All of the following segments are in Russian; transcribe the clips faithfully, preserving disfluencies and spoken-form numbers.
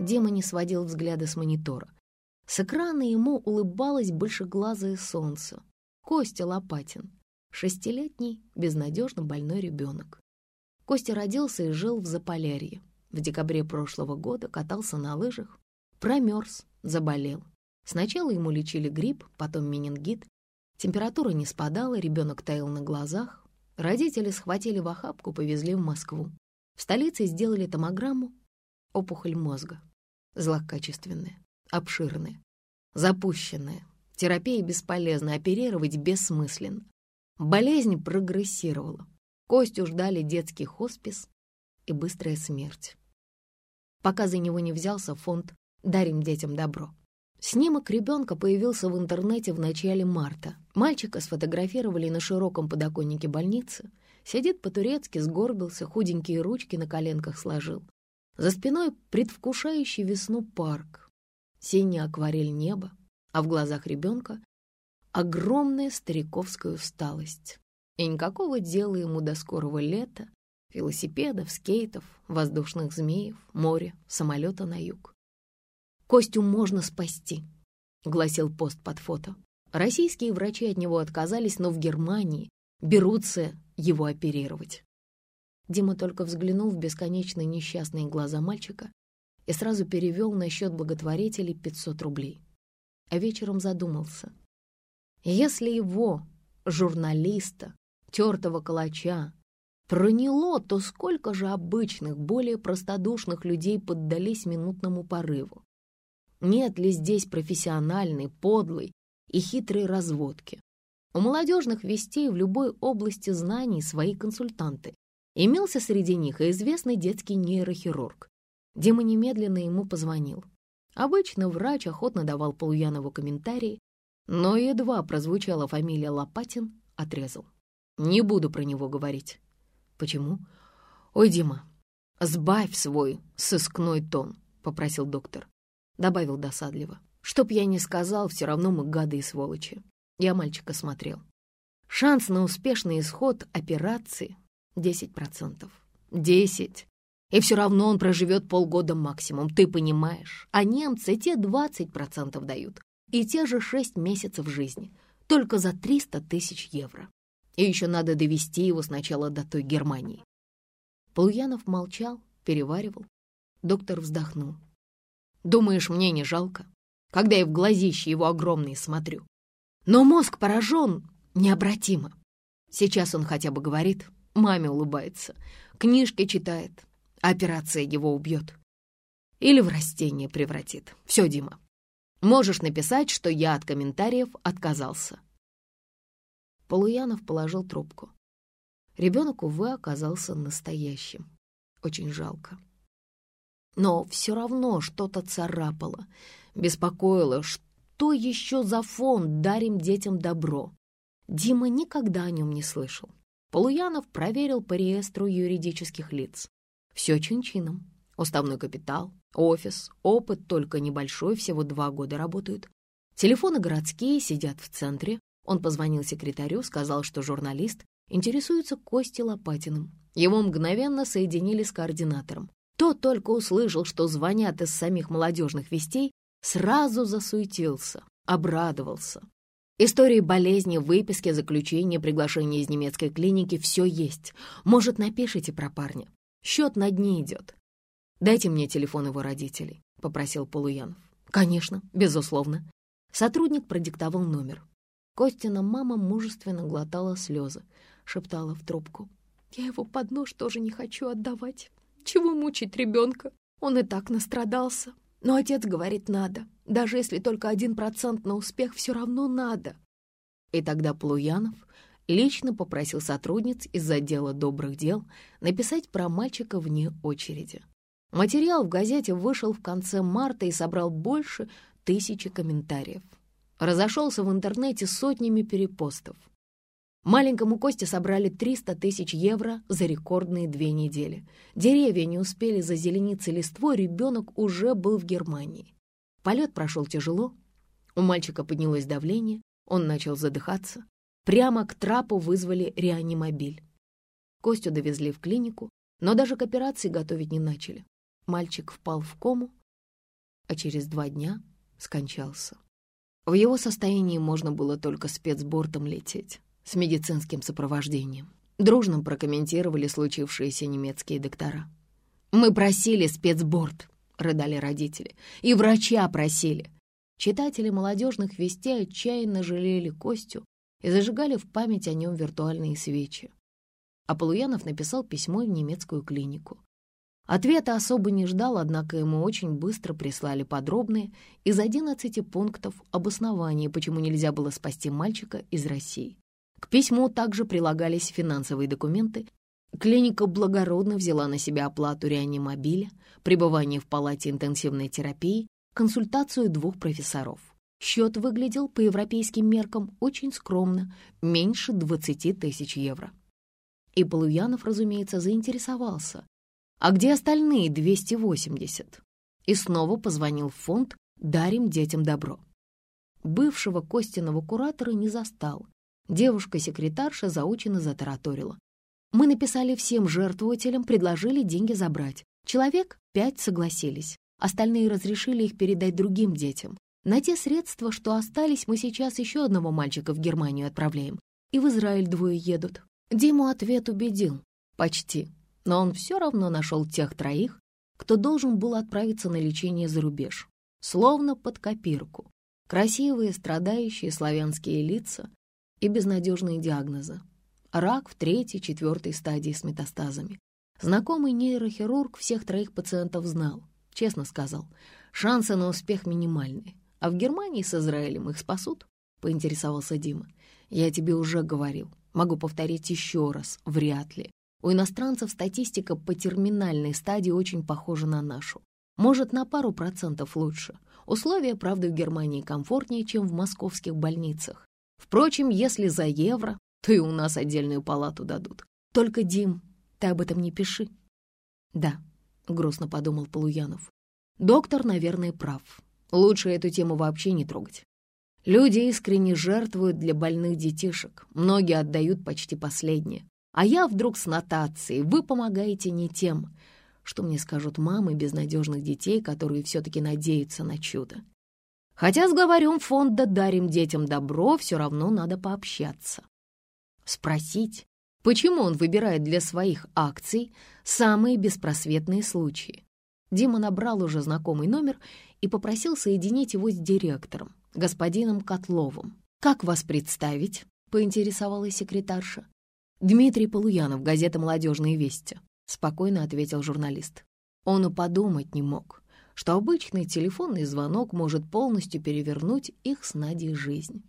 Дима не сводил взгляда с монитора. С экрана ему улыбалось большеглазое солнце. Костя Лопатин, шестилетний, безнадежно больной ребенок. Костя родился и жил в Заполярье. В декабре прошлого года катался на лыжах, промерз, заболел. Сначала ему лечили грипп, потом менингит. Температура не спадала, ребенок таял на глазах. Родители схватили в охапку, повезли в Москву. В столице сделали томограмму. Опухоль мозга. Злокачественная, обширная, запущенная. Терапия бесполезна, оперировать бессмысленно. Болезнь прогрессировала. Костю ждали детский хоспис и быстрая смерть. Пока за него не взялся фонд «Дарим детям добро». Снимок ребенка появился в интернете в начале марта. Мальчика сфотографировали на широком подоконнике больницы. Сидит по-турецки, сгорбился, худенькие ручки на коленках сложил. За спиной предвкушающий весну парк. Синяя акварель неба, а в глазах ребенка огромная стариковская усталость. И никакого дела ему до скорого лета, велосипедов, скейтов, воздушных змеев, моря, самолета на юг. «Костю можно спасти», — гласил пост под фото. Российские врачи от него отказались, но в Германии берутся его оперировать. Дима только взглянул в бесконечные несчастные глаза мальчика и сразу перевел на счет благотворителей пятьсот рублей. А вечером задумался. Если его, журналиста, тертого калача, проняло, то сколько же обычных, более простодушных людей поддались минутному порыву? Нет ли здесь профессиональной, подлой и хитрой разводки? У молодежных вестей в любой области знаний свои консультанты. Имелся среди них и известный детский нейрохирург. Дима немедленно ему позвонил. Обычно врач охотно давал Полуянову комментарии, но едва прозвучала фамилия Лопатин, отрезал. «Не буду про него говорить». «Почему?» «Ой, Дима, сбавь свой сыскной тон», — попросил доктор. Добавил досадливо. «Чтоб я не сказал, все равно мы гады и сволочи». Я мальчика смотрел. Шанс на успешный исход операции — десять процентов. Десять. И все равно он проживет полгода максимум, ты понимаешь. А немцы те двадцать процентов дают. И те же шесть месяцев жизни. Только за триста тысяч евро. И еще надо довести его сначала до той Германии. Полуянов молчал, переваривал. Доктор вздохнул. Думаешь, мне не жалко, когда я в глазища его огромные смотрю? Но мозг поражен необратимо. Сейчас он хотя бы говорит, маме улыбается, книжки читает, а операция его убьет. Или в растение превратит. Все, Дима, можешь написать, что я от комментариев отказался. Полуянов положил трубку. Ребенок, увы, оказался настоящим. Очень жалко. Но все равно что-то царапало, беспокоило, что еще за фонд «Дарим детям добро». Дима никогда о нем не слышал. Полуянов проверил по реестру юридических лиц. Все чин-чином. Уставной капитал, офис, опыт только небольшой, всего два года работают. Телефоны городские, сидят в центре. Он позвонил секретарю, сказал, что журналист интересуется Костей Лопатиным. Его мгновенно соединили с координатором. Тот только услышал, что звонят из самих молодежных вестей, сразу засуетился, обрадовался. Истории болезни, выписки, заключения, приглашения из немецкой клиники — все есть. Может, напишите про парня? Счет на дне идет. «Дайте мне телефон его родителей», — попросил Полуянов. «Конечно, безусловно». Сотрудник продиктовал номер. Костина мама мужественно глотала слезы, шептала в трубку. «Я его под нож тоже не хочу отдавать. Чего мучить ребенка? Он и так настрадался. Но отец говорит, надо. Даже если только один процент на успех, все равно надо». И тогда Полуянов лично попросил сотрудниц из отдела добрых дел написать про мальчика вне очереди. Материал в газете вышел в конце марта и собрал больше тысячи комментариев. Разошелся в интернете сотнями перепостов. Маленькому Косте собрали триста тысяч евро за рекордные две недели. Деревья не успели зазелениться листвой, ребенок уже был в Германии. Полет прошел тяжело, у мальчика поднялось давление, он начал задыхаться. Прямо к трапу вызвали реанимобиль. Костю довезли в клинику, но даже к операции готовить не начали. Мальчик впал в кому, а через два дня скончался. В его состоянии можно было только спецбортом лететь, с медицинским сопровождением. Дружно прокомментировали случившиеся немецкие доктора. «Мы просили спецборд», — рыдали родители, — «и врача просили». Читатели молодежных вестей отчаянно жалели Костю и зажигали в память о нем виртуальные свечи. А Полуянов написал письмо в немецкую клинику. Ответа особо не ждал, однако ему очень быстро прислали подробные из одиннадцати пунктов обоснования, почему нельзя было спасти мальчика из России. К письму также прилагались финансовые документы. Клиника благородно взяла на себя оплату реанимобиля, пребывание в палате интенсивной терапии, консультацию двух профессоров. Счет выглядел по европейским меркам очень скромно, меньше двадцати тысяч евро. И Полуянов, разумеется, заинтересовался. А где остальные двести восемьдесят? И снова позвонил в фонд «Дарим детям добро». Бывшего Костиного куратора не застал. Девушка-секретарша заученно затараторила. Мы написали всем жертвователям, предложили деньги забрать. Человек пять согласились. Остальные разрешили их передать другим детям. На те средства, что остались, мы сейчас еще одного мальчика в Германию отправляем. И в Израиль двое едут. Диму ответ убедил. Почти. Но он все равно нашел тех троих, кто должен был отправиться на лечение за рубеж. Словно под копирку. Красивые, страдающие славянские лица и безнадежные диагнозы. Рак в третьей, четвертой стадии с метастазами. Знакомый нейрохирург всех троих пациентов знал. Честно сказал, шансы на успех минимальные. А в Германии с Израилем их спасут? Поинтересовался Дима. Я тебе уже говорил. Могу повторить еще раз. Вряд ли. У иностранцев статистика по терминальной стадии очень похожа на нашу. Может, на пару процентов лучше. Условия, правда, в Германии комфортнее, чем в московских больницах. Впрочем, если за евро, то и у нас отдельную палату дадут. Только, Дим, ты об этом не пиши. Да, грустно подумал Полуянов. Доктор, наверное, прав. Лучше эту тему вообще не трогать. Люди искренне жертвуют для больных детишек. Многие отдают почти последнее. А я вдруг с нотацией «Вы помогаете не тем». Что мне скажут мамы безнадежных детей, которые все-таки надеются на чудо? Хотя с главарем фонда «Дарим детям добро» все равно надо пообщаться. Спросить, почему он выбирает для своих акций самые беспросветные случаи. Дима набрал уже знакомый номер и попросил соединить его с директором, господином Котловым. «Как вас представить?» — поинтересовалась секретарша. «Дмитрий Полуянов, газета «Молодежные вести», — спокойно ответил журналист. Он и подумать не мог, что обычный телефонный звонок может полностью перевернуть их с Надей жизнь.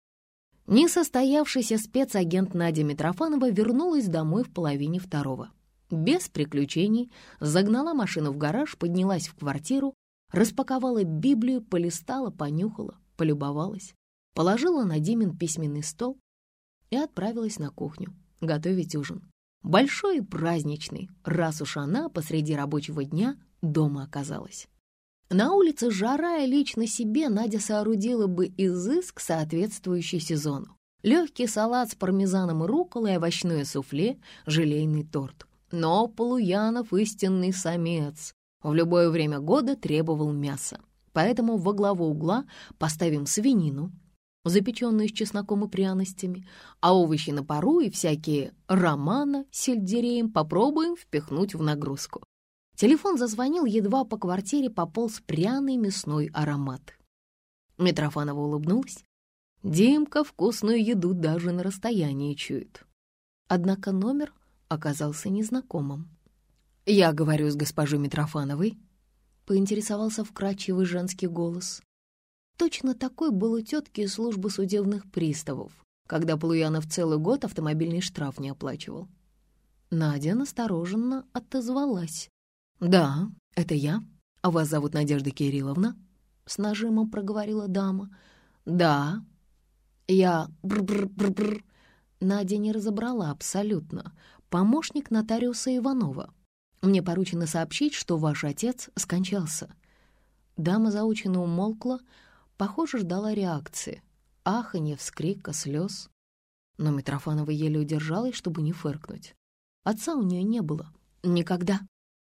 Несостоявшийся спецагент Надя Митрофанова вернулась домой в половине второго. Без приключений загнала машину в гараж, поднялась в квартиру, распаковала Библию, полистала, понюхала, полюбовалась, положила на Димин письменный стол и отправилась на кухню готовить ужин. Большой и праздничный, раз уж она посреди рабочего дня дома оказалась. На улице жара, и лично себе Надя соорудила бы изыск, соответствующий сезону. Легкий салат с пармезаном и рукколой, овощное суфле, желейный торт. Но Полуянов — истинный самец. В любое время года требовал мяса. Поэтому во главу угла поставим свинину, запеченную с чесноком и пряностями, а овощи на пару и всякие романа с сельдереем попробуем впихнуть в нагрузку. Телефон зазвонил, едва по квартире пополз пряный мясной аромат. Митрофанова улыбнулась. Димка вкусную еду даже на расстоянии чует. Однако номер оказался незнакомым. «Я говорю с госпожой Митрофановой», — поинтересовался вкрадчивый женский голос. Точно такой был у тетки из службы судебных приставов, когда Полуянов целый год автомобильный штраф не оплачивал. Надя настороженно отозвалась. «Да, это я. А вас зовут Надежда Кирилловна?» — с нажимом проговорила дама. «Да». «Я... бр-бр-бр-бр». Надя не разобрала абсолютно. «Помощник нотариуса Иванова. Мне поручено сообщить, что ваш отец скончался». Дама заученно умолкла, похоже, ждала реакции. Аханье, вскрика, слез. Но Митрофанова еле удержалась, чтобы не фыркнуть. Отца у нее не было. Никогда.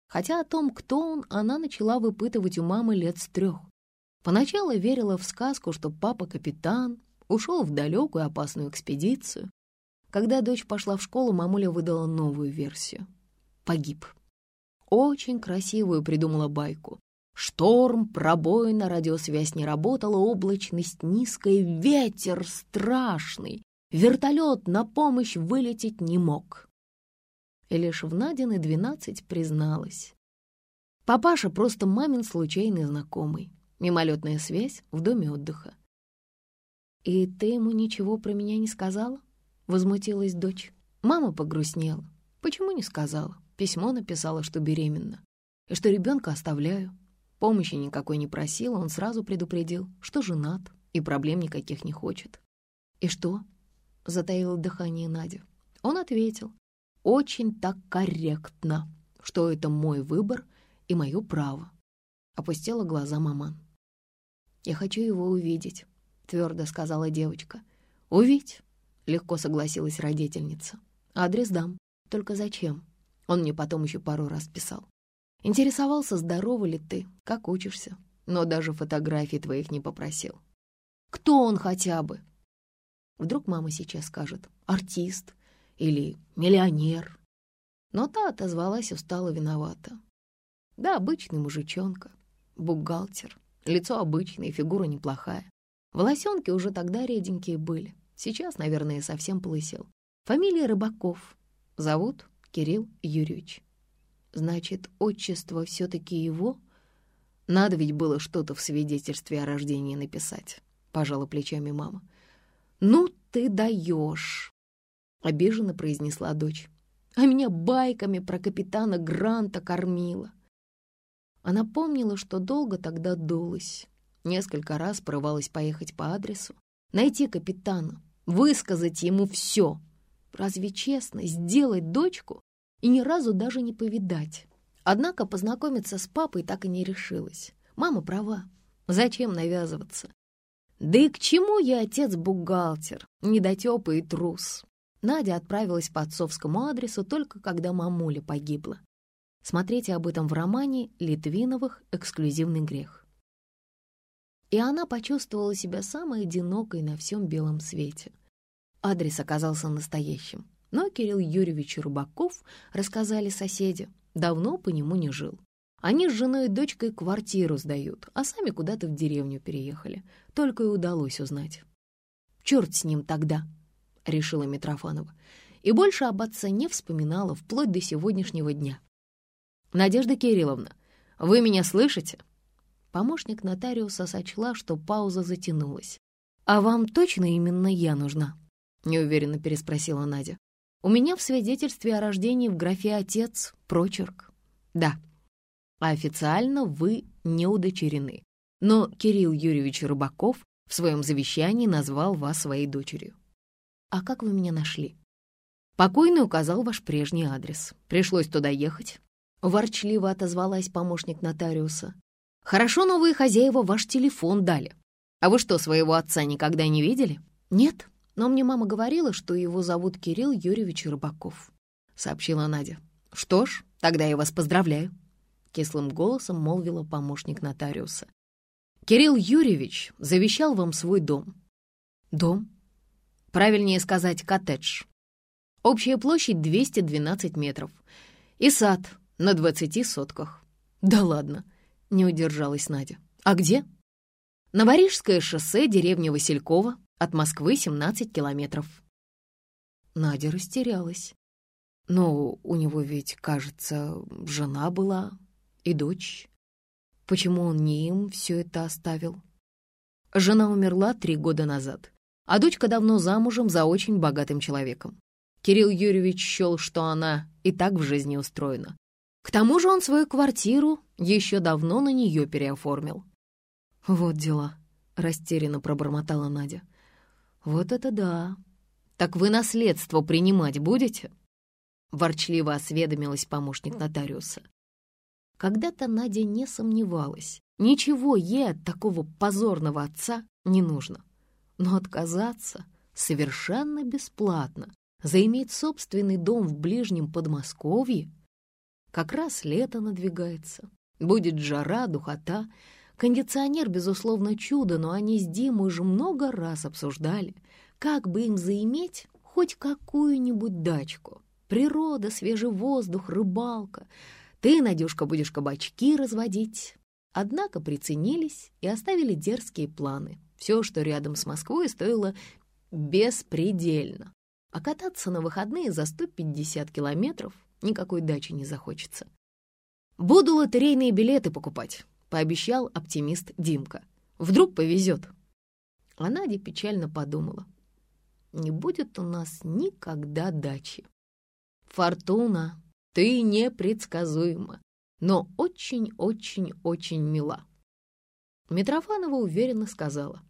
Хотя о том, кто он, она начала выпытывать у мамы лет с трех. Поначалу верила в сказку, что папа капитан, ушел в далекую опасную экспедицию. Когда дочь пошла в школу, мамуля выдала новую версию. Погиб. Очень красивую придумала байку. Шторм, пробоина, радиосвязь не работала, облачность низкая, ветер страшный. Вертолет на помощь вылететь не мог. И лишь в Надины двенадцать призналась. Папаша просто мамин случайный знакомый. Мимолетная связь в доме отдыха. «И ты ему ничего про меня не сказала?» — возмутилась дочь. Мама погрустнела. «Почему не сказала? Письмо написала, что беременна, и что ребенка оставляю. Помощи никакой не просила, он сразу предупредил, что женат и проблем никаких не хочет». «И что?» — затаила дыхание Надя. Он ответил, очень так корректно, что это мой выбор и мое право. Опустила глаза маман. «Я хочу его увидеть», — твердо сказала девочка. «Увидь», — легко согласилась родительница. «Адрес дам. Только зачем?» Он мне потом еще пару раз писал. Интересовался, здорова ли ты, как учишься, но даже фотографий твоих не попросил. Кто он хотя бы? Вдруг мама сейчас скажет «артист» или «миллионер». Но та отозвалась устало виновата. Да, обычный мужичонка, бухгалтер, лицо обычное, фигура неплохая. Волосенки уже тогда реденькие были, сейчас, наверное, совсем полысел. Фамилия Рыбаков, зовут Кирилл Юрьевич. Значит, отчество все-таки его? Надо ведь было что-то в свидетельстве о рождении написать, пожала плечами мама. Ну ты даешь, обиженно произнесла дочь. А меня байками про капитана Гранта кормила. Она помнила, что долго тогда дулась. Несколько раз порывалась поехать по адресу, найти капитана, высказать ему все. Разве честно сделать дочку и ни разу даже не повидать? Однако познакомиться с папой так и не решилась. Мама права. Зачем навязываться? Да и к чему я отец-бухгалтер, недотёпа и трус? Надя отправилась по отцовскому адресу только когда мамуля погибла. Смотрите об этом в романе Литвиновых «Эксклюзивный грех». И она почувствовала себя самой одинокой на всем белом свете. Адрес оказался настоящим, но Кирилл Юрьевич Рыбаков, рассказали соседи, давно по нему не жил. Они с женой и дочкой квартиру сдают, а сами куда-то в деревню переехали. Только и удалось узнать. «Черт с ним тогда», — решила Митрофанова, и больше об отце не вспоминала вплоть до сегодняшнего дня. «Надежда Кирилловна, вы меня слышите?» Помощник нотариуса сочла, что пауза затянулась. «А вам точно именно я нужна?» — неуверенно переспросила Надя. «У меня в свидетельстве о рождении в графе «отец» прочерк». «Да, а официально вы не удочерены, но Кирилл Юрьевич Рыбаков в своем завещании назвал вас своей дочерью». «А как вы меня нашли?» «Покойный указал ваш прежний адрес. Пришлось туда ехать». Ворчливо отозвалась помощник нотариуса. «Хорошо, новые хозяева ваш телефон дали. А вы что, своего отца никогда не видели?» «Нет, но мне мама говорила, что его зовут Кирилл Юрьевич Рыбаков», — сообщила Надя. «Что ж, тогда я вас поздравляю», — кислым голосом молвила помощник нотариуса. «Кирилл Юрьевич завещал вам свой дом». «Дом?» Правильнее сказать, коттедж. Общая площадь двести двенадцать метров. И сад на двадцати сотках. Да ладно, не удержалась Надя. А где? Новорижское шоссе, деревня Василькова, от Москвы семнадцать километров. Надя растерялась. Но у него ведь, кажется, жена была и дочь. Почему он не им все это оставил? Жена умерла три года назад, а дочка давно замужем за очень богатым человеком. Кирилл Юрьевич счел, что она и так в жизни устроена. К тому же он свою квартиру еще давно на нее переоформил. «Вот дела», — растерянно пробормотала Надя. «Вот это да! Так вы наследство принимать будете?» Ворчливо осведомилась помощник нотариуса. Когда-то Надя не сомневалась. Ничего ей от такого позорного отца не нужно. Но отказаться совершенно бесплатно, заиметь собственный дом в ближнем Подмосковье? Как раз лето надвигается. Будет жара, духота. Кондиционер, безусловно, чудо, но они с Димой уже много раз обсуждали, как бы им заиметь хоть какую-нибудь дачку. Природа, свежий воздух, рыбалка. Ты, Надюшка, будешь кабачки разводить. Однако приценились и оставили дерзкие планы. Все, что рядом с Москвой, стоило беспредельно. А кататься на выходные за сто пятьдесят километров никакой дачи не захочется. «Буду лотерейные билеты покупать», — пообещал оптимист Димка. «Вдруг повезет». А Надя печально подумала. «Не будет у нас никогда дачи. Фортуна, ты непредсказуема, но очень-очень-очень мила». Митрофанова уверенно сказала: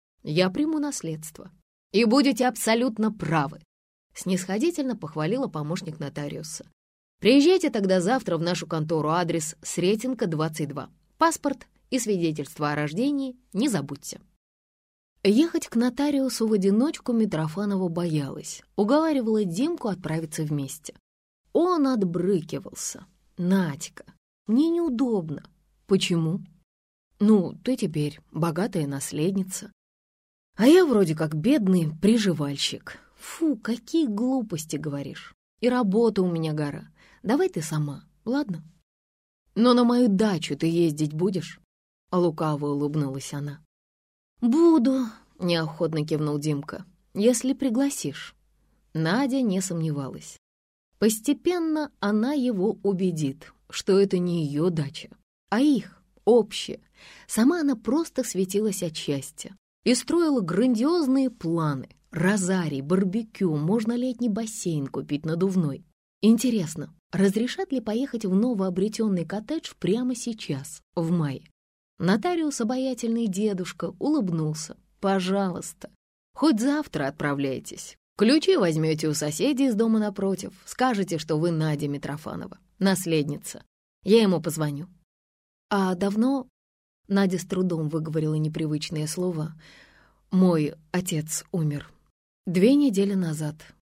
«Я приму наследство, и будете абсолютно правы», — снисходительно похвалила помощник нотариуса. «Приезжайте тогда завтра в нашу контору, адрес Сретенка, двадцать два. Паспорт и свидетельство о рождении не забудьте». Ехать к нотариусу в одиночку Митрофанова боялась, уговаривала Димку отправиться вместе. Он отбрыкивался. «Надька, мне неудобно». «Почему?» «Ну, ты теперь богатая наследница, а я вроде как бедный приживальщик». «Фу, какие глупости говоришь. И работа у меня гора. Давай ты сама, ладно?» «Но на мою дачу ты ездить будешь?» Лукаво улыбнулась она. «Буду», — неохотно кивнул Димка, — «если пригласишь». Надя не сомневалась. Постепенно она его убедит, что это не ее дача, а их, общая. Сама она просто светилась от счастья и строила грандиозные планы. Розарий, барбекю, можно летний бассейн купить надувной. Интересно, разрешат ли поехать в новообретенный коттедж прямо сейчас, в мае? Нотариус, обаятельный дедушка, улыбнулся. «Пожалуйста, хоть завтра отправляйтесь. Ключи возьмете у соседей из дома напротив, скажете, что вы Надя Митрофанова, наследница. Я ему позвоню». «А давно?» — Надя с трудом выговорила непривычное слово. «Мой отец умер две недели назад.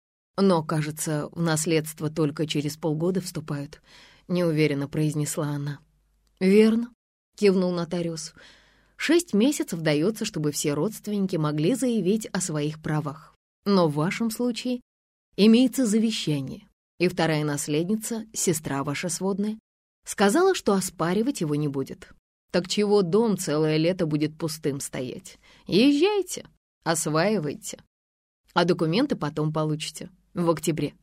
Но, кажется, в наследство только через полгода вступают», — неуверенно произнесла она. «Верно», — кивнул нотариус. «Шесть месяцев дается, чтобы все родственники могли заявить о своих правах. Но в вашем случае имеется завещание, и вторая наследница, сестра ваша сводная, сказала, что оспаривать его не будет. Так чего дом целое лето будет пустым стоять? Езжайте, осваивайте, а документы потом получите, в октябре».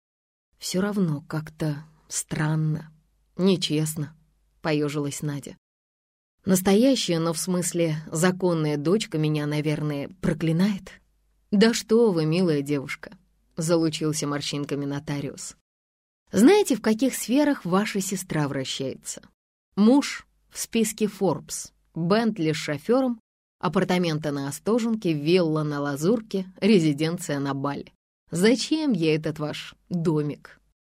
«Все равно как-то странно, нечестно», — поежилась Надя. «Настоящая, но в смысле законная дочка меня, наверное, проклинает?» «Да что вы, милая девушка», — залучился морщинками нотариус. «Знаете, в каких сферах ваша сестра вращается? Муж в списке Forbes, Бентли с шофером, апартаменты на Остоженке, вилла на Лазурке, резиденция на Бали. Зачем ей этот ваш домик?»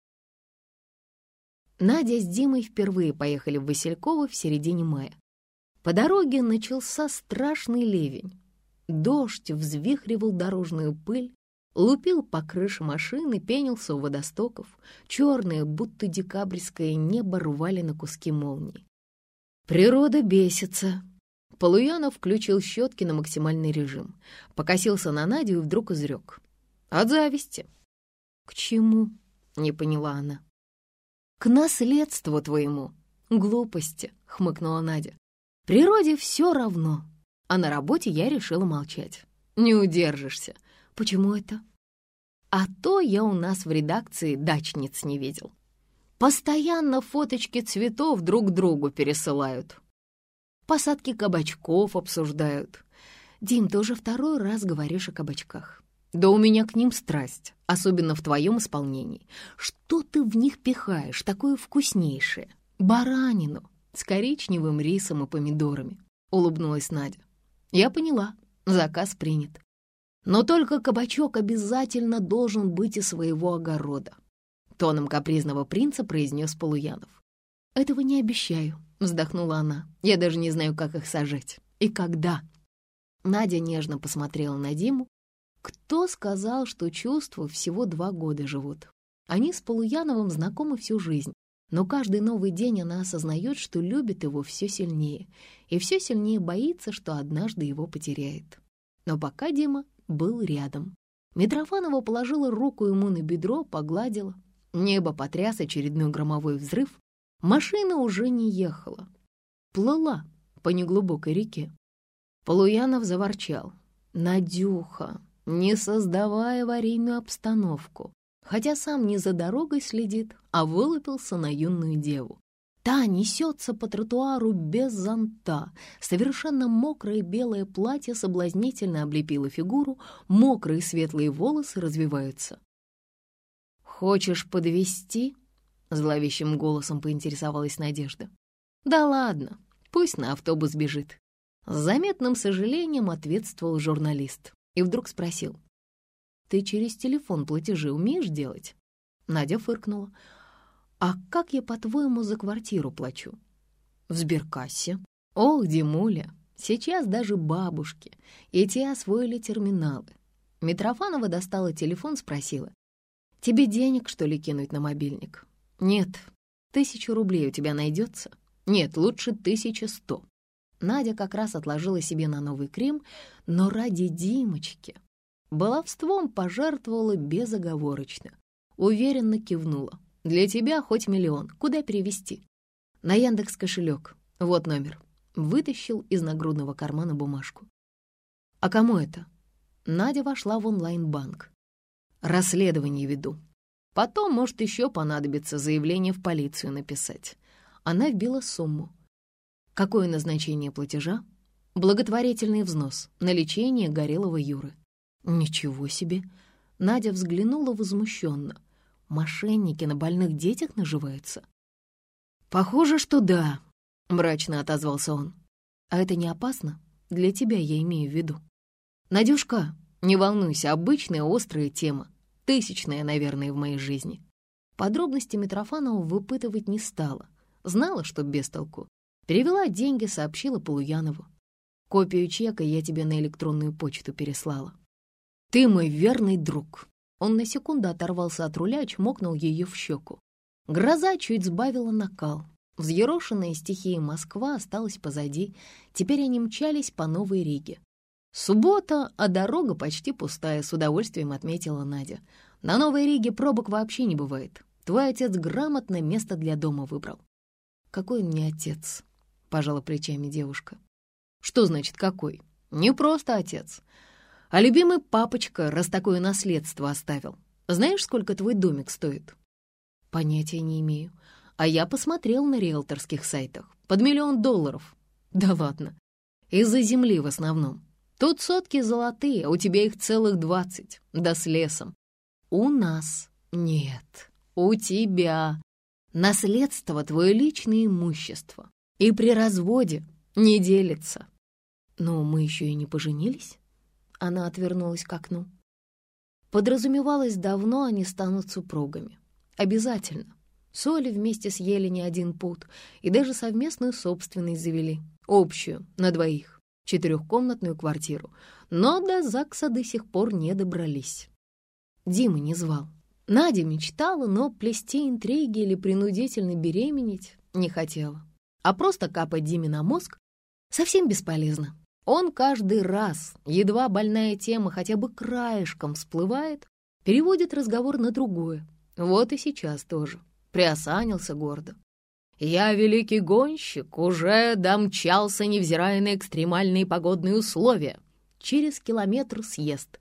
Надя с Димой впервые поехали в Васильково в середине мая. По дороге начался страшный ливень. Дождь взвихривал дорожную пыль, лупил по крыше машины, пенился у водостоков. Черное, будто декабрьское небо рвали на куски молний. «Природа бесится». Полуянов включил щетки на максимальный режим, покосился на Надю и вдруг изрек: «От зависти». «К чему?» — не поняла она. «К наследству твоему». «Глупости», — хмыкнула Надя. «Природе все равно, а на работе я решила молчать». «Не удержишься». «Почему это?» «А то я у нас в редакции дачниц не видел. Постоянно фоточки цветов друг другу пересылают. Посадки кабачков обсуждают. Дим, ты уже второй раз говоришь о кабачках. Да у меня к ним страсть, особенно в твоем исполнении. Что ты в них пихаешь, такое вкуснейшее? Баранину с коричневым рисом и помидорами», — улыбнулась Надя. «Я поняла, заказ принят. Но только кабачок обязательно должен быть из своего огорода», — тоном капризного принца произнес Полуянов. «Этого не обещаю», — вздохнула она. «Я даже не знаю, как их сажать. И когда». Надя нежно посмотрела на Диму. Кто сказал, что чувства всего два года живут? Они с Полуяновым знакомы всю жизнь. Но каждый новый день она осознает, что любит его все сильнее, и все сильнее боится, что однажды его потеряет. Но пока Дима был рядом. Митрофанова положила руку ему на бедро, погладила. Небо потряс очередной громовой взрыв. Машина уже не ехала. Плыла по неглубокой реке. Полуянов заворчал. «Надюха, не создавай аварийную обстановку», хотя сам не за дорогой следит, а вылупился на юную деву. Та несется по тротуару без зонта. Совершенно мокрое белое платье соблазнительно облепило фигуру, мокрые светлые волосы развиваются. «Хочешь подвезти?» — зловещим голосом поинтересовалась Надежда. «Да ладно, пусть на автобус бежит». С заметным сожалением ответствовал журналист и вдруг спросил. «Ты через телефон платежи умеешь делать?» Надя фыркнула. «А как я, по-твоему, за квартиру плачу?» «В сберкассе». «Ох, Димуля, сейчас даже бабушки, и те освоили терминалы». Митрофанова достала телефон, спросила. «Тебе денег, что ли, кинуть на мобильник?» «Нет». «Тысячу рублей у тебя найдется?» «Нет, лучше тысяча сто». Надя как раз отложила себе на новый крем, но ради Димочки баловством пожертвовала безоговорочно. Уверенно кивнула. «Для тебя хоть миллион. Куда перевести?» «На Яндекс кошелек. Вот номер». Вытащил из нагрудного кармана бумажку. «А кому это?» Надя вошла в онлайн-банк. «Расследование веду. Потом, может, еще понадобится заявление в полицию написать». Она вбила сумму. «Какое назначение платежа?» «Благотворительный взнос на лечение Горелого Юры». «Ничего себе!» Надя взглянула возмущенно. «Мошенники на больных детях наживаются?» «Похоже, что да», — мрачно отозвался он. «А это не опасно? Для тебя я имею в виду». «Надюшка, не волнуйся, обычная острая тема. Тысячная, наверное, в моей жизни». Подробности Митрофанова выпытывать не стала. Знала, что без толку. Перевела деньги, сообщила Полуянову. «Копию чека я тебе на электронную почту переслала». «Ты мой верный друг». Он на секунду оторвался от руля, чмокнул ее в щеку. Гроза чуть сбавила накал. Взъерошенная стихия Москва осталась позади. Теперь они мчались по Новой Риге. Суббота, а дорога почти пустая, с удовольствием отметила Надя. На Новой Риге пробок вообще не бывает. Твой отец грамотно место для дома выбрал. «Какой он мне отец?» — пожала плечами девушка. «Что значит какой? Не просто отец, а любимый папочка, раз такое наследство оставил. Знаешь, сколько твой домик стоит?» «Понятия не имею. А я посмотрел на риэлторских сайтах. Под миллион долларов». «Да ладно. Из-за земли в основном. Тут сотки золотые, а у тебя их целых двадцать. Да с лесом». «У нас нет. У тебя. Наследство — твое личное имущество. И при разводе не делится». «Но мы еще и не поженились?» Она отвернулась к окну. Подразумевалось, давно они станут супругами. Обязательно. С Олей вместе съели не один пуд и даже совместную собственность завели. Общую, на двоих, четырехкомнатную квартиру. Но до ЗАГСа до сих пор не добрались. Дима не звал. Надя мечтала, но плести интриги или принудительно беременеть не хотела. А просто капать Диме на мозг совсем бесполезно. Он каждый раз, едва больная тема хотя бы краешком всплывает, переводит разговор на другое. Вот и сейчас тоже. Приосанился гордо. «Я, великий гонщик, уже домчался, невзирая на экстремальные погодные условия. Через километр съезд.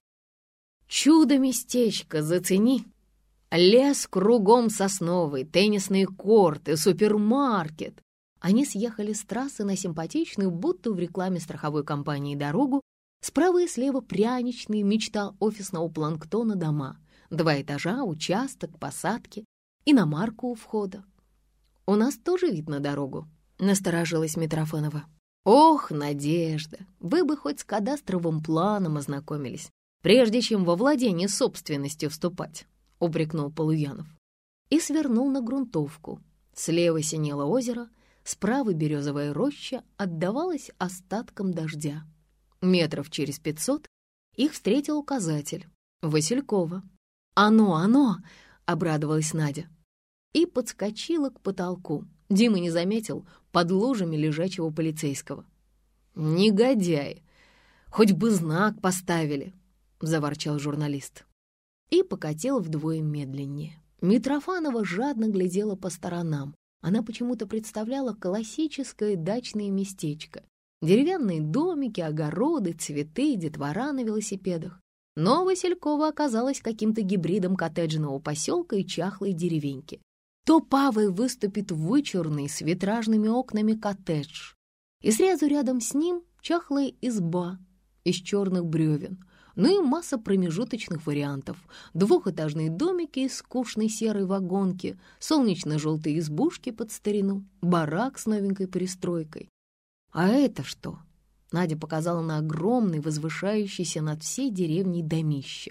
Чудо-местечко, зацени. Лес кругом сосновый, теннисные корты, супермаркет». Они съехали с трассы на симпатичную, будто в рекламе страховой компании, дорогу. Справа и слева пряничные, мечта офисного планктона дома. Два этажа, участок, посадки, иномарка у входа. «У нас тоже вид на дорогу», — насторожилась Митрофанова. «Ох, Надежда, вы бы хоть с кадастровым планом ознакомились, прежде чем во владение собственностью вступать», — упрекнул Полуянов. И свернул на грунтовку. Слева синело озеро, справа березовая роща отдавалась остатком дождя. Метров через пятьсот их встретил указатель — Василькова. «Оно, оно!» — обрадовалась Надя. и подскочила к потолку. Дима не заметил под лужами лежачего полицейского. «Негодяи! Хоть бы знак поставили!» — заворчал журналист. И покатил вдвое медленнее. Митрофанова жадно глядела по сторонам. Она почему-то представляла классическое дачное местечко. Деревянные домики, огороды, цветы, детвора на велосипедах. Но Василькова оказалась каким-то гибридом коттеджного поселка и чахлой деревеньки. То Павел выступит вычурный с витражными окнами коттедж, и сразу рядом с ним чахлая изба из черных бревен, ну и масса промежуточных вариантов. Двухэтажные домики из скучной серой вагонки, солнечно-желтые избушки под старину, барак с новенькой пристройкой. А это что? Надя показала на огромный, возвышающийся над всей деревней домище.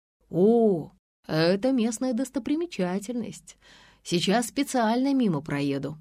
О, это местная достопримечательность. Сейчас специально мимо проеду.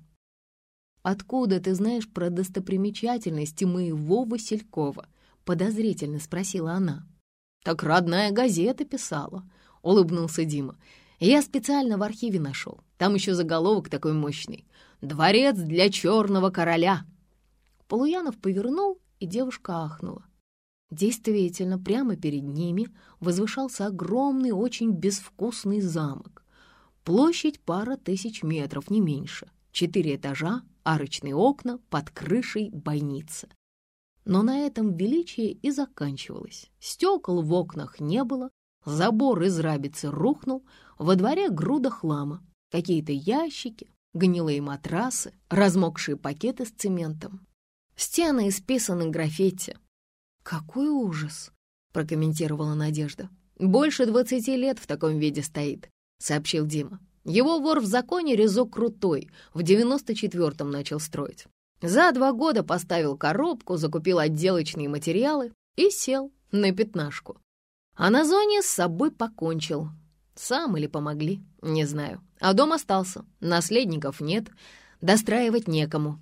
«Откуда ты знаешь про достопримечательности моего Василькова?» — подозрительно спросила она. «Так родная газета писала», — улыбнулся Дима. «Я специально в архиве нашел. Там еще заголовок такой мощный. «Дворец для черного короля». Полуянов повернул, и девушка ахнула. Действительно, прямо перед ними возвышался огромный, очень безвкусный замок. Площадь пара тысяч метров, не меньше. Четыре этажа, арочные окна, под крышей бойница. Но на этом величие и заканчивалось. Стекол в окнах не было, забор из рабицы рухнул, во дворе груда хлама, какие-то ящики, гнилые матрасы, размокшие пакеты с цементом. Стены исписаны граффити. «Какой ужас!» — прокомментировала Надежда. «Больше двадцати лет в таком виде стоит», — сообщил Дима. «Его вор в законе Резо Крутой в девяносто четвёртом начал строить. За два года поставил коробку, закупил отделочные материалы и сел на пятнашку. А на зоне с собой покончил. Сам или помогли, не знаю. А дом остался, наследников нет, достраивать некому».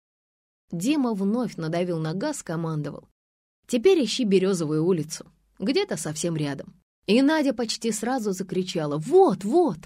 Дима вновь надавил на газ, скомандовал: «Теперь ищи Березовую улицу, где-то совсем рядом». И Надя почти сразу закричала: «Вот, вот!»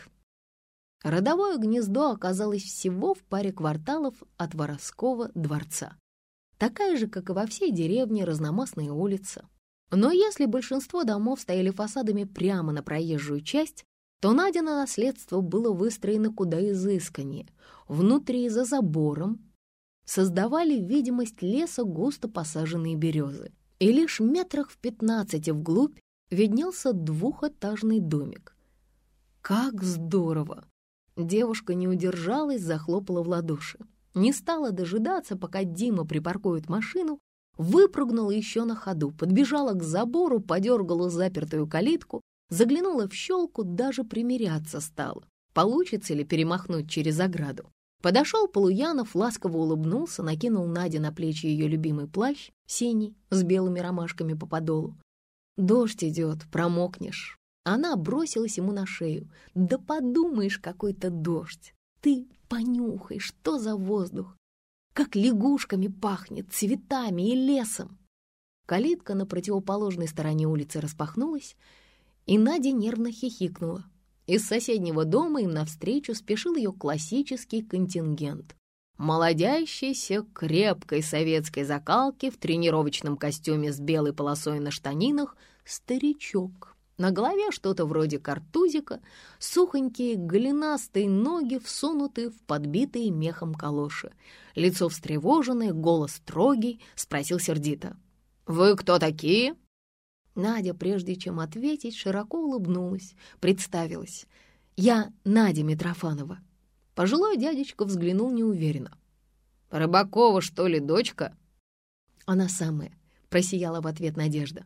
Родовое гнездо оказалось всего в паре кварталов от Воровского дворца. Такая же, как и во всей деревне, разномастная улица. Но если большинство домов стояли фасадами прямо на проезжую часть, то Надино наследство было выстроено куда изысканнее. Внутри, за забором, создавали видимость леса густо посаженные березы. И лишь метрах в пятнадцати вглубь виднелся двухэтажный домик. Как здорово! Девушка не удержалась, захлопала в ладоши. Не стала дожидаться, пока Дима припаркует машину, выпрыгнула еще на ходу, подбежала к забору, подергала запертую калитку, заглянула в щелку, даже примиряться стала, получится ли перемахнуть через ограду. Подошел Полуянов, ласково улыбнулся, накинул Наде на плечи ее любимый плащ, синий, с белыми ромашками по подолу. «Дождь идет, промокнешь». Она бросилась ему на шею. «Да подумаешь, какой-то дождь! Ты понюхай, что за воздух! Как лягушками пахнет, цветами и лесом!» Калитка на противоположной стороне улицы распахнулась, и Надя нервно хихикнула. Из соседнего дома им навстречу спешил ее классический контингент. Молодящийся, крепкой советской закалки, в тренировочном костюме с белой полосой на штанинах, старичок. На голове что-то вроде картузика, сухонькие голенастые ноги всунуты в подбитые мехом калоши. Лицо встревоженное, голос строгий, спросил сердито: «Вы кто такие?» Надя, прежде чем ответить, широко улыбнулась, представилась: «Я Надя Митрофанова». Пожилой дядечка взглянул неуверенно. «Рыбакова, что ли, дочка?» «Она самая», — просияла в ответ Надежда.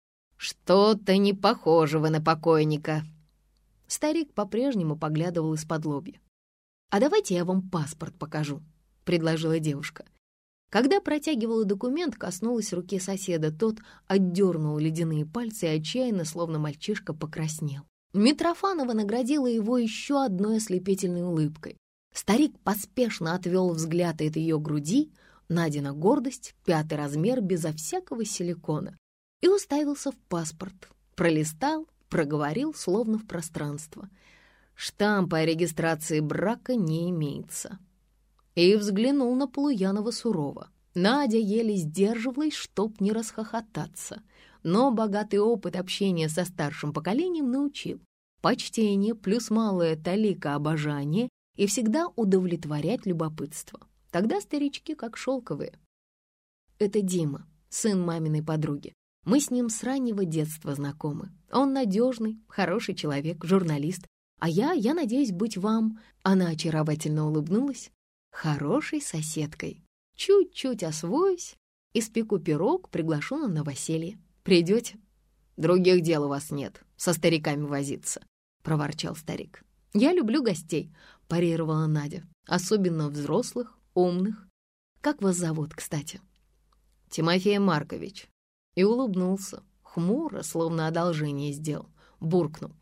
«Что-то не похоже вы на покойника». Старик по-прежнему поглядывал из-под лобья. «А давайте я вам паспорт покажу», — предложила девушка. Когда протягивала документ, коснулась руки соседа. Тот отдернул ледяные пальцы и отчаянно, словно мальчишка, покраснел. Митрофанова наградила его еще одной ослепительной улыбкой. Старик поспешно отвел взгляд от ее груди, Надина гордость, пятый размер, безо всякого силикона, и уставился в паспорт. Пролистал, проговорил, словно в пространство. Штампа о регистрации брака не имеется». И взглянул на Полуянова сурово. Надя еле сдерживалась, чтоб не расхохотаться. Но богатый опыт общения со старшим поколением научил. Почтение плюс малая талика обожания и всегда удовлетворять любопытство. Тогда старички как шелковые. Это Дима, сын маминой подруги. Мы с ним с раннего детства знакомы. Он надежный, хороший человек, журналист. А я, я надеюсь быть вам, она очаровательно улыбнулась, хорошей соседкой. Чуть-чуть освоюсь, испеку пирог, приглашу на новоселье. Придете? Других дел у вас нет, со стариками возиться, проворчал старик. Я люблю гостей, парировала Надя, особенно взрослых, умных. Как вас зовут, кстати? Тимофей Маркович. И улыбнулся, хмуро, словно одолжение сделал, буркнул.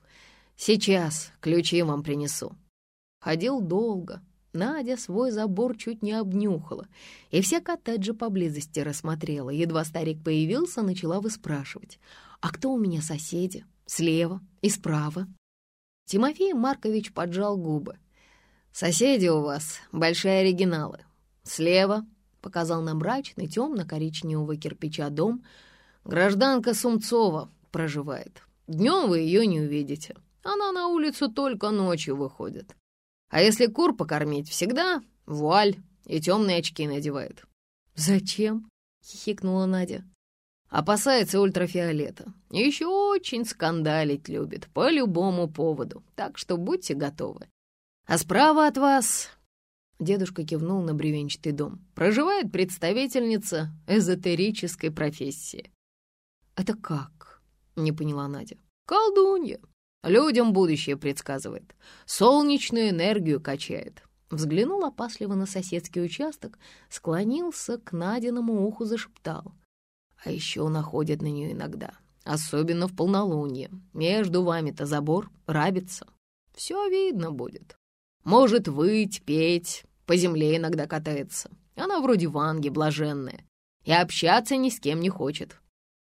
Сейчас ключи вам принесу. Ходил долго. Надя свой забор чуть не обнюхала и все коттеджи поблизости рассмотрела. Едва старик появился, начала выспрашивать. «А кто у меня соседи? Слева и справа?» Тимофей Маркович поджал губы. «Соседи у вас большие оригиналы. Слева», — показал на мрачный темно-коричневого кирпича дом, «гражданка Сумцова проживает. Днем вы ее не увидите. Она на улицу только ночью выходит. А если кур покормить, всегда вуаль и темные очки надевает». «Зачем?» — хихикнула Надя. «Опасается ультрафиолета. Еще очень скандалить любит по любому поводу, так что будьте готовы. А справа от вас...» Дедушка кивнул на бревенчатый дом. «Проживает представительница эзотерической профессии». «Это как?» — не поняла Надя. «Колдунья. Людям будущее предсказывает. Солнечную энергию качает». Взглянул опасливо на соседский участок, склонился к Надиному уху, зашептал. «А еще находят на нее иногда, особенно в полнолуние. Между вами-то забор рабится. Все видно будет. Может выть, петь, по земле иногда катается. Она вроде Ванги блаженная и общаться ни с кем не хочет».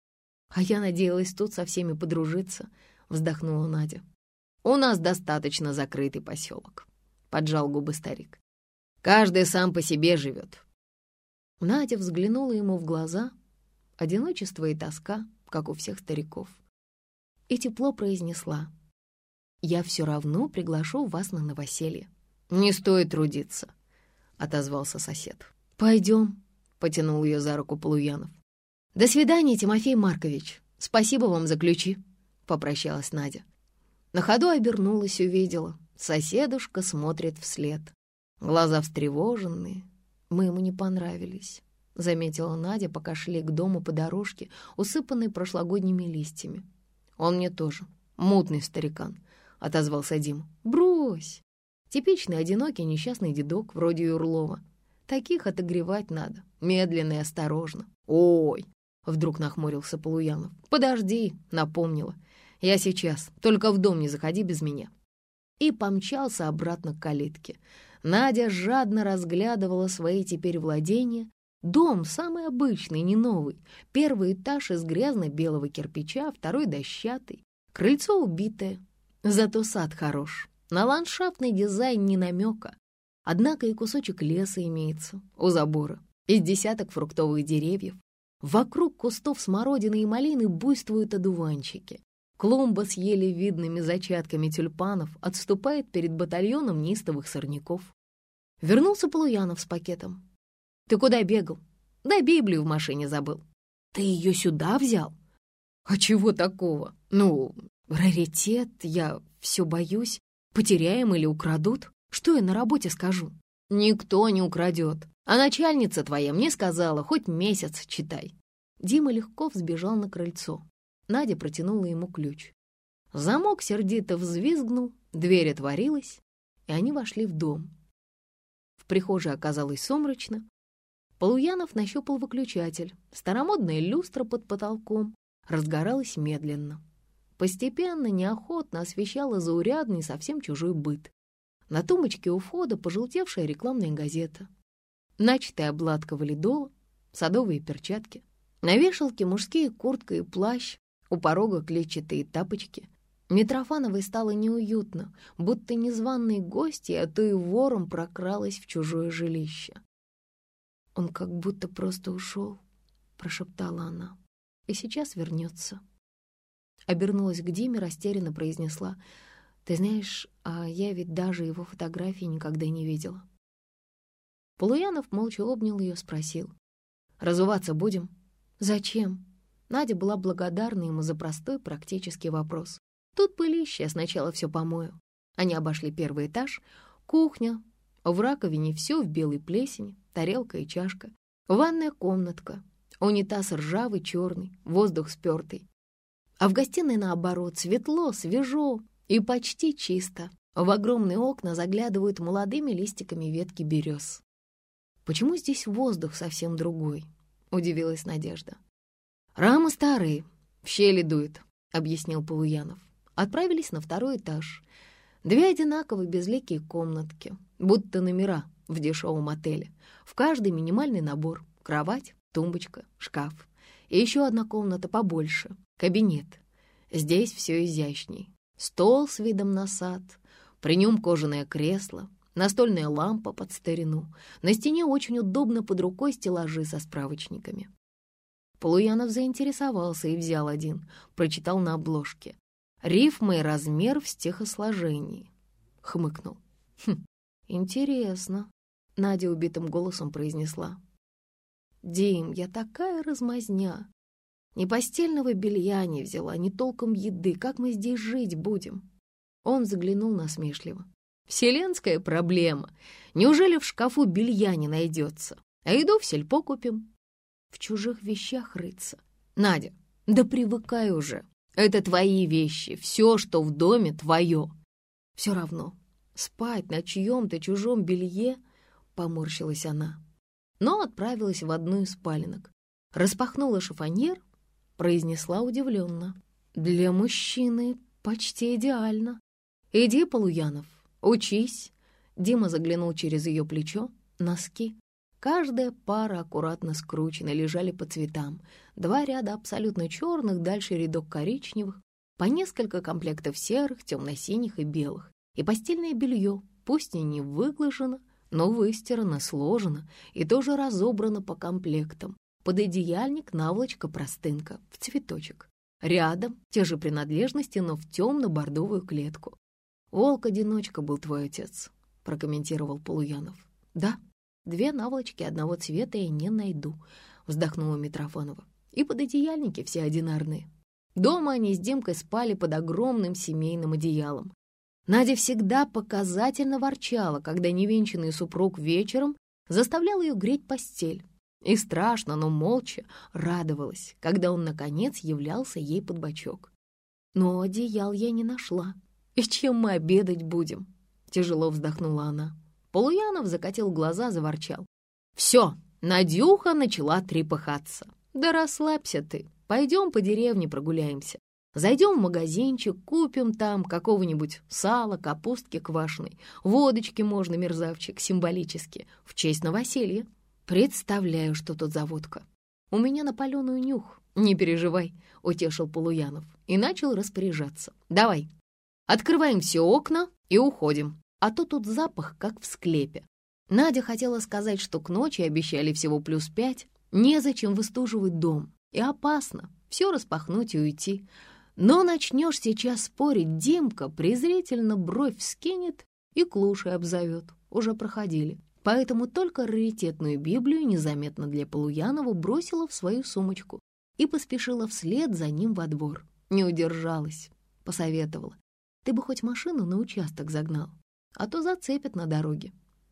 «А я надеялась тут со всеми подружиться», — вздохнула Надя. «У нас достаточно закрытый поселок», — поджал губы старик. «Каждый сам по себе живет». Надя взглянула ему в глаза. Одиночество и тоска, как у всех стариков. И тепло произнесла. «Я все равно приглашу вас на новоселье». «Не стоит трудиться», — отозвался сосед. «Пойдем», — потянул ее за руку Полуянов. «До свидания, Тимофей Маркович. Спасибо вам за ключи», — попрощалась Надя. На ходу обернулась, увидела. Соседушка смотрит вслед. Глаза встревоженные. Мы ему не понравились, — заметила Надя, пока шли к дому по дорожке, усыпанной прошлогодними листьями. «Он мне тоже. Мутный старикан», — отозвался Дима. «Брось! Типичный одинокий несчастный дедок, вроде Юрлова. Таких отогревать надо, медленно и осторожно». «Ой!» — вдруг нахмурился Полуянов. «Подожди», — напомнила. «Я сейчас, только в дом не заходи без меня». И помчался обратно к калитке. Надя жадно разглядывала свои теперь владения. Дом самый обычный, не новый. Первый этаж из грязно-белого кирпича, второй дощатый. Крыльцо убитое. Зато сад хорош. На ландшафтный дизайн ни намека. Однако и кусочек леса имеется у забора. Из десяток фруктовых деревьев. Вокруг кустов смородины и малины буйствуют одуванчики. Клумба с еле видными зачатками тюльпанов отступает перед батальоном неистовых сорняков. Вернулся Полуянов с пакетом. «Ты куда бегал?» «Да Библию в машине забыл». «Ты ее сюда взял?» «А чего такого? Ну, раритет, я все боюсь. Потеряем или украдут? Что я на работе скажу?» «Никто не украдет. А начальница твоя мне сказала, хоть месяц читай». Дима легко взбежал на крыльцо. Надя протянула ему ключ. Замок сердито взвизгнул, дверь отворилась, и они вошли в дом. В прихожей оказалось сумрачно. Полуянов нащупал выключатель. Старомодная люстра под потолком разгоралась медленно. Постепенно, неохотно освещала заурядный, совсем чужой быт. На тумбочке у входа пожелтевшая рекламная газета. Начатая обладка валидола, садовые перчатки. На вешалке мужские куртка и плащ, у порога клетчатые тапочки. Митрофановой стало неуютно, будто незваный гость, а то и вором прокралась в чужое жилище. «Он как будто просто ушел», — прошептала она, — «и сейчас вернется». Обернулась к Диме, растерянно произнесла: «Ты знаешь, а я ведь даже его фотографии никогда не видела». Полуянов молча обнял ее, спросил: «Разуваться будем?» «Зачем?» Надя была благодарна ему за простой практический вопрос. «Тут пылище, я сначала все помою». Они обошли первый этаж, кухня, в раковине все в белой плесени, тарелка и чашка, ванная комнатка, унитаз ржавый, черный, воздух спертый. А в гостиной, наоборот, светло, свежо и почти чисто. В огромные окна заглядывают молодыми листиками ветки берез. «Почему здесь воздух совсем другой?» — удивилась Надежда. «Рамы старые, в щели дует», — объяснил Полуянов. Отправились на второй этаж. Две одинаковые безликие комнатки, будто номера в дешевом отеле. В каждой минимальный набор: кровать, тумбочка, шкаф. И еще одна комната побольше — кабинет. Здесь все изящней. Стол с видом на сад, при нем кожаное кресло, настольная лампа под старину. На стене очень удобно под рукой стеллажи со справочниками. Полуянов заинтересовался и взял один, прочитал на обложке: «Рифма и размер в стихосложении». Хмыкнул. «Хм, интересно», — Надя убитым голосом произнесла. «Дим, я такая размазня. Ни постельного белья не взяла, ни толком еды. Как мы здесь жить будем?» Он заглянул насмешливо. «Вселенская проблема. Неужели в шкафу белья не найдется? А еду в сельпо купим». «В чужих вещах рыться». «Надя, да привыкай уже. Это твои вещи, все, что в доме, твое». «Все равно, спать на чьем-то чужом белье», — поморщилась она. Но отправилась в одну из спаленок. Распахнула шифоньер, произнесла удивленно: «Для мужчины почти идеально. Иди, Полуянов, учись». Дима заглянул через ее плечо. Носки. Каждая пара аккуратно скручена, лежали по цветам. Два ряда абсолютно черных, дальше рядок коричневых, по несколько комплектов серых, темно-синих и белых. И постельное белье, пусть и не выглажено, но выстирано, сложено и тоже разобрано по комплектам. Пододеяльник, наволочка, простынка, в цветочек. Рядом те же принадлежности, но в темно-бордовую клетку. «Волк-одиночка был твой отец», — прокомментировал Полуянов. «Да. Две наволочки одного цвета я не найду», — вздохнула Митрофанова. «И пододеяльники все одинарные». Дома они с Димкой спали под огромным семейным одеялом. Надя всегда показательно ворчала, когда невенчанный супруг вечером заставлял ее греть постель. И страшно, но молча радовалась, когда он, наконец, являлся ей под бочок. «Но одеял я не нашла. И чем мы обедать будем?» — тяжело вздохнула она. Полуянов закатил глаза, заворчал. «Все, Надюха начала трепыхаться. Да расслабься ты, пойдем по деревне прогуляемся. Зайдем в магазинчик, купим там какого-нибудь сала, капустки квашеной, водочки можно, мерзавчик, символически, в честь новоселья. Представляю, что тут за водка. У меня на паленую нюх, не переживай», — утешил Полуянов и начал распоряжаться. «Давай, открываем все окна и уходим, а то тут запах, как в склепе». Надя хотела сказать, что к ночи обещали всего плюс пять, незачем выстуживать дом, и опасно все распахнуть и уйти. Но начнешь сейчас спорить, Димка презрительно бровь вскинет и клушей обзовет. Уже проходили. Поэтому только раритетную Библию незаметно для Полуянова бросила в свою сумочку и поспешила вслед за ним во двор. Не удержалась, посоветовала: «Ты бы хоть машину на участок загнал, а то зацепят на дороге».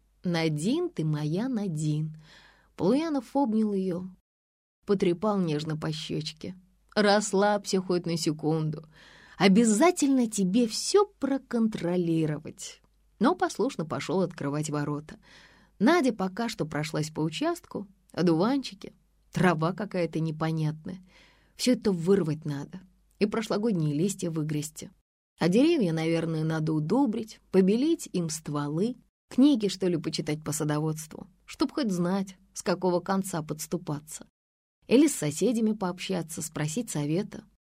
«Надин ты моя, Надин!» Полуянов обнял ее, потрепал нежно по щечке. «Расслабься хоть на секунду. Обязательно тебе все проконтролировать». Но послушно пошел открывать ворота. Надя пока что прошлась по участку, одуванчики, трава какая-то непонятная. Все это вырвать надо и прошлогодние листья выгрести. А деревья, наверное, надо удобрить, побелить им стволы, книги, что ли, почитать по садоводству, чтоб хоть знать, с какого конца подступаться. Или с соседями пообщаться, спросить совета.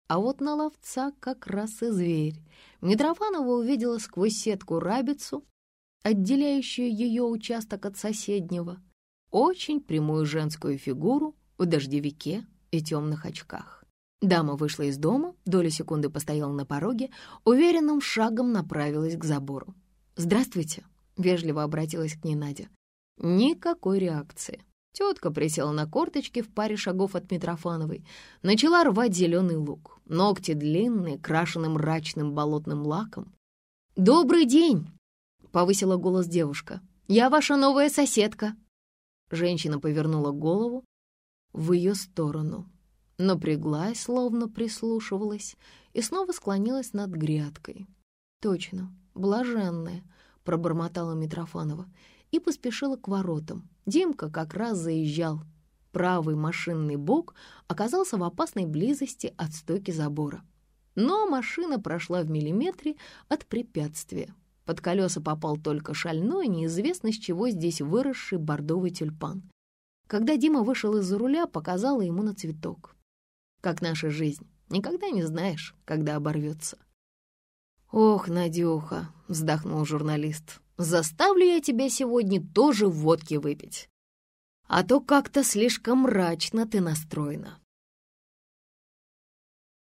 А вот на ловца как раз и зверь. Митрофанова увидела сквозь сетку рабицу, отделяющую ее участок от соседнего, очень прямую женскую фигуру в дождевике и темных очках. Дама вышла из дома, долю секунды постояла на пороге, уверенным шагом направилась к забору. «Здравствуйте», — вежливо обратилась к ней Надя. Никакой реакции. Тетка присела на корточки в паре шагов от Митрофановой, начала рвать зеленый лук. Ногти длинные, крашены мрачным болотным лаком. «Добрый день!» — повысила голос девушка. «Я ваша новая соседка». Женщина повернула голову в ее сторону, напряглась, словно прислушивалась, и снова склонилась над грядкой. «Точно, блаженная», — пробормотала Митрофанова и поспешила к воротам. Димка как раз заезжал. Правый машинный бок оказался в опасной близости от стойки забора. Но машина прошла в миллиметре от препятствия. Под колеса попал только шальной, неизвестно с чего здесь выросший бордовый тюльпан. Когда Дима вышел из-за руля, показала ему на цветок. Как наша жизнь. Никогда не знаешь, когда оборвется. «Ох, Надюха», — вздохнул журналист, — «заставлю я тебя сегодня тоже водки выпить. А то как-то слишком мрачно ты настроена».